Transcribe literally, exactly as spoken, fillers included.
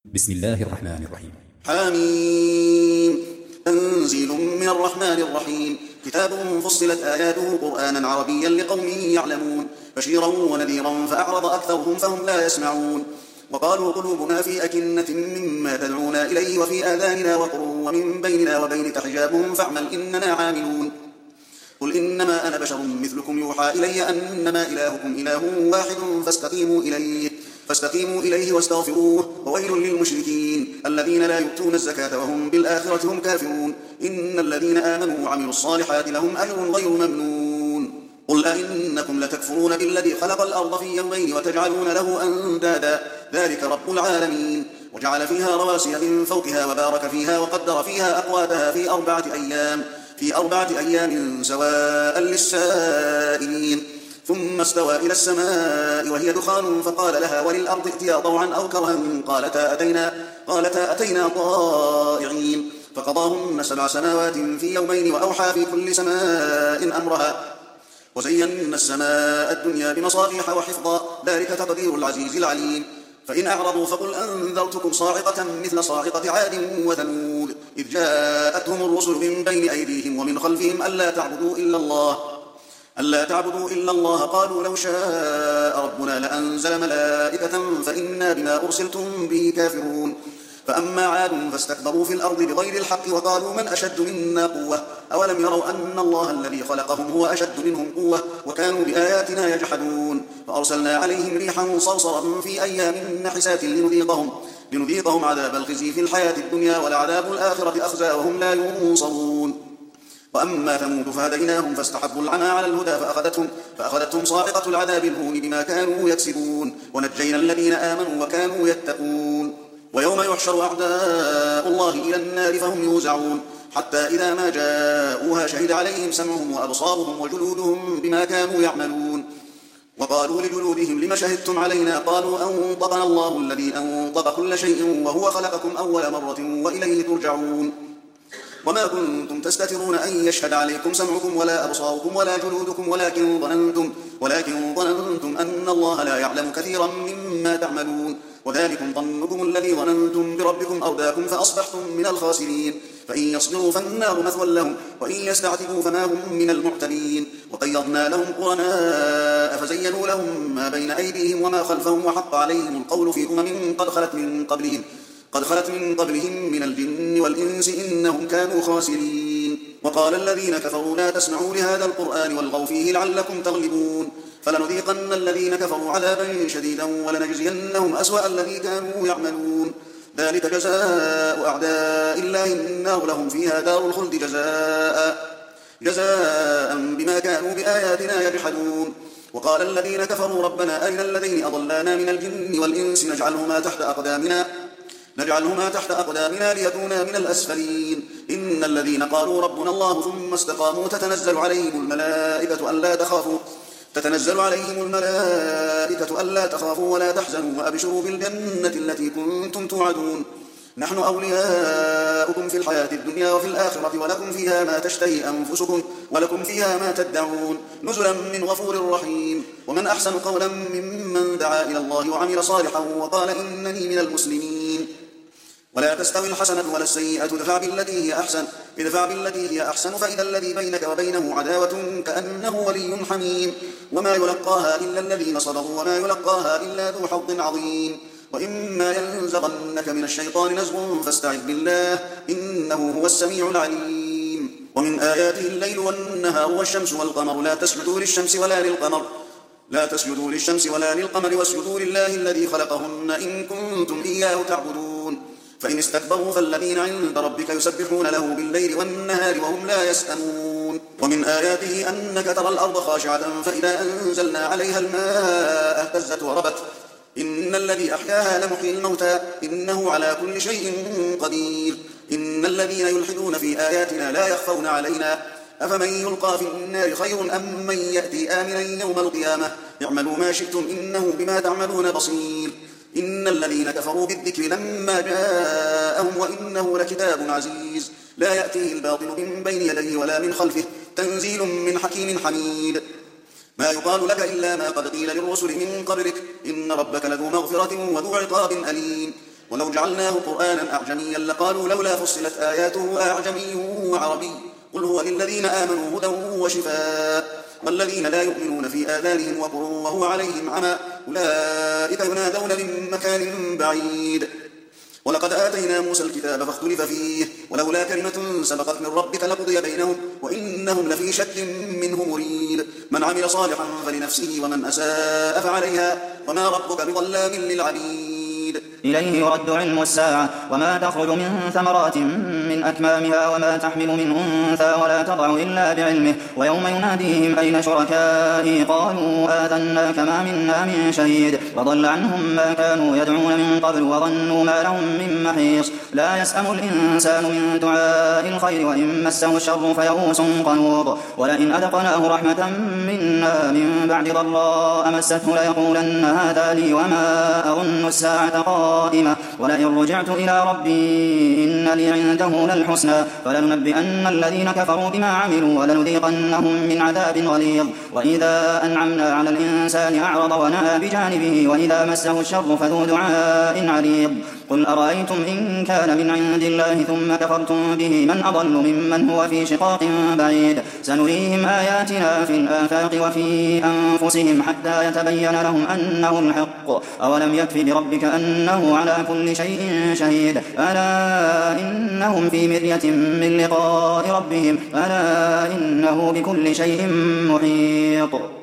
بسم الله الرحمن الرحيم. حميم تنزيل من الرحمن الرحيم. كتاب فصلت آياته قرآنا عربيا لقوم يعلمون بشيرا ونذيرا فأعرض أكثرهم فهم لا يسمعون. وقالوا قلوبنا في أكنة مما تدعونا إليه وفي آذاننا وقر ومن بيننا وبينك حجاب فاعمل إننا عاملون. قل إنما أنا بشر مثلكم يوحى إلي أنما إلهكم إله واحد فاستقيموا إليه فاستقيموا إليه واستغفروه وويل للمشركين الذين لا يؤتون الزكاة وهم بالآخرة هم كافرون. إن الذين آمنوا وعملوا الصالحات لهم أجر غير ممنون. قل أئنكم لتكفرون بالذي خلق الأرض في يومين وتجعلون له أندادا ذلك رب العالمين. وجعل فيها رواسي من فوقها وبارك فيها وقدر فيها أقواتها في أربعة أيام في أربعة أيام سواء للسائلين. ثم استوى إلى السماء وهي دخان فقال لها وللأرض ائتيا طوعا أو كرها قالتا أتينا, قالتا أتينا طائعين. فقضاهن سبع سماوات في يومين وأوحى في كل سماء أمرها وزينا السماء الدنيا بمصابيح وحفظا ذلك تقدير العزيز العليم. فإن أعرضوا فقل أنذرتكم صاعقة مثل صاعقة عاد وثمود إذ جاءتهم الرسل من بين أيديهم ومن خلفهم ألا تعبدوا إلا الله ألا تعبدوا إلا الله قالوا لو شاء ربنا لأنزل ملائكة فإنا بما أرسلتم به كافرون. فأما عاد فاستكبروا في الأرض بغير الحق وقالوا من أشد منا قوة أولم يروا أن الله الذي خلقهم هو أشد منهم قوة وكانوا بآياتنا يجحدون. فأرسلنا عليهم ريحا صرصرا في أيام نحسات لنذيقهم, لنذيقهم عذاب الخزي في الحياة الدنيا ولعذاب الآخرة أخزى وهم لا ينصرون. وأما ثمود فهديناهم فاستحبوا العمى على الهدى فأخذتهم, فأخذتهم صاعقة العذاب الهون بما كانوا يكسبون. ونجينا الذين آمنوا وكانوا يتقون. ويوم يحشر أعداء الله إلى النار فهم يوزعون حتى إذا ما جاءوها شهد عليهم سمعهم وأبصارهم وجلودهم بما كانوا يعملون. وقالوا لجلودهم لم شهدتم علينا قالوا أنطقنا الله الذي أنطق كل شيء وهو خلقكم أول مرة وإليه ترجعون. وما كنتم تستترون أن يشهد عليكم سمعكم ولا أبصاركم ولا جلودكم ولكن ظننتم, ولكن ظننتم أن الله لا يعلم كثيرا مما تعملون. وذلكم ظنكم الذي ظننتم بربكم أرداكم فأصبحتم من الخاسرين. فإن يصبروا فالنار مثوى لهم وإن يستعتبوا فما هم من المعتدين. وقيضنا لهم قرناء فزينوا لهم ما بين أيديهم وما خلفهم وحق عليهم القول في أمم قد خلت من قبلهم قد خلت من قبلهم من الجن والإنس إنهم كانوا خاسرين. وقال الذين كفروا لا تسمعوا لهذا القرآن والغوا فيه لعلكم تغلبون. فلنذيقن الذين كفروا عذابا شديدا ولنجزينهم أسوأ الذي كانوا يعملون. ذلك جزاء أعداء الله النار لهم فيها دار الخلد جزاء, جزاء بما كانوا بآياتنا يجحدون. وقال الذين كفروا ربنا أرنا الذين أضلانا من الجن والإنس نجعلهما تحت أقدامنا نجعلهما تحت أقدامنا ليكونا من الأسفلين. إن الذين قالوا ربنا الله ثم استقاموا تتنزل عليهم الملائكة ألا تخافوا تتنزل عليهم الملائكة ألا تخافوا ولا تحزنوا وأبشروا بالجنة التي كنتم توعدون. نحن أولياؤكم في الحياة الدنيا وفي الآخرة ولكم فيها ما تشتهي أنفسكم ولكم فيها ما تدعون نزلا من غفور رحيم. ومن أحسن قولا ممن دعا إلى الله وعمل صالحا وقال إنني من المسلمين. ولا تستوي الحسنة ولا السيئة ادفع بالتي هي أحسن ادفع بالتي هي أحسن فإذا الذي بينك وبينه عداوة كأنه ولي حميم. وما يلقاها إلا الذين صبروا وما يلقاها إلا ذو حظ عظيم. وإما ينزغنك من الشيطان نزغ فاستعذ بالله إنه هو السميع العليم. ومن آياته الليل والنهار والشمس والقمر لا تسجدوا للشمس ولا للقمر لا تسجدوا للشمس ولا للقمر واسجدوا لله الذي خلقهن إن كنتم إياه تعبدون. فإن استكبروا فالذين عند ربك يسبحون له بالليل والنهار وهم لا يسأمون. ومن آياته أنك ترى الأرض خاشعة فإذا أنزلنا عليها الماء اهتزت وربت إن الذي أحياها لمحيي الموتى إنه على كل شيء قدير. إن الذين يلحدون في آياتنا لا يخفون علينا أفمن يلقى في النار خير أم من يأتي آمنا يوم القيامة اعملوا ما شئتم إنه بما تعملون بصير. إن الذين كفروا بالذكر لما جاءهم وإنه لكتاب عزيز لا يأتيه الباطل من بين يديه ولا من خلفه تنزيل من حكيم حميد. ما يقال لك إلا ما قد قيل للرسل من قبلك إن ربك لذو مغفرة وذو عقاب أليم. ولو جعلناه قرآنا أعجميا لقالوا لولا فصلت آياته أعجمي وعربي قل هو للذين آمنوا هدى وشفاء والذين لا يؤمنون في آذانهم وقر وهو عليهم عمى أولئك ينادون من مكان بعيد ولقد آتينا موسى الكتاب فاختلف فيه ولولا كلمة سبقت من ربك لقضي بينهم وإنهم لفي شك منه مريب من عمل صالحا فلنفسه ومن أساء فعليها وما ربك بظلام للعبيد إليه يرد علم الساعة وما تخرج من ثمرات من أكمامها وما تحمل من أنثى ولا تضع إلا بعلمه ويوم يناديهم أين شركائي قالوا آذناك ما منا من شهيد وضل عنهم ما كانوا يدعون من قبل وظنوا ما لهم من محيص لا يسأم الإنسان من دعاء الخير وإن مسه الشر فيئوس قنوط ولئن أذقناه رحمة منا من بعد ضراء مسته ليقولن هذا لي وما أظن الساعة قائمة ولئن رجعت إلى ربي إن لي عنده للحسنى فلننبئن الذين كفروا بما عملوا ولنذيقنهم من عذاب غليظ وإذا أنعمنا على الإنسان أعرض ونأى بجانبه وإذا مسه الشر فذو دعاء عريض قل أرأيتم إن كان من عند الله ثم كفرتم به من أضل ممن هو في شقاق بعيد سنريهم آياتنا في الآفاق وفي أنفسهم حتى يتبين لهم أنه الحق أولم يكف بربك أنه على كل شيء شهيد ألا إنهم في مرية من لقاء ربهم ألا إنه بكل شيء محيط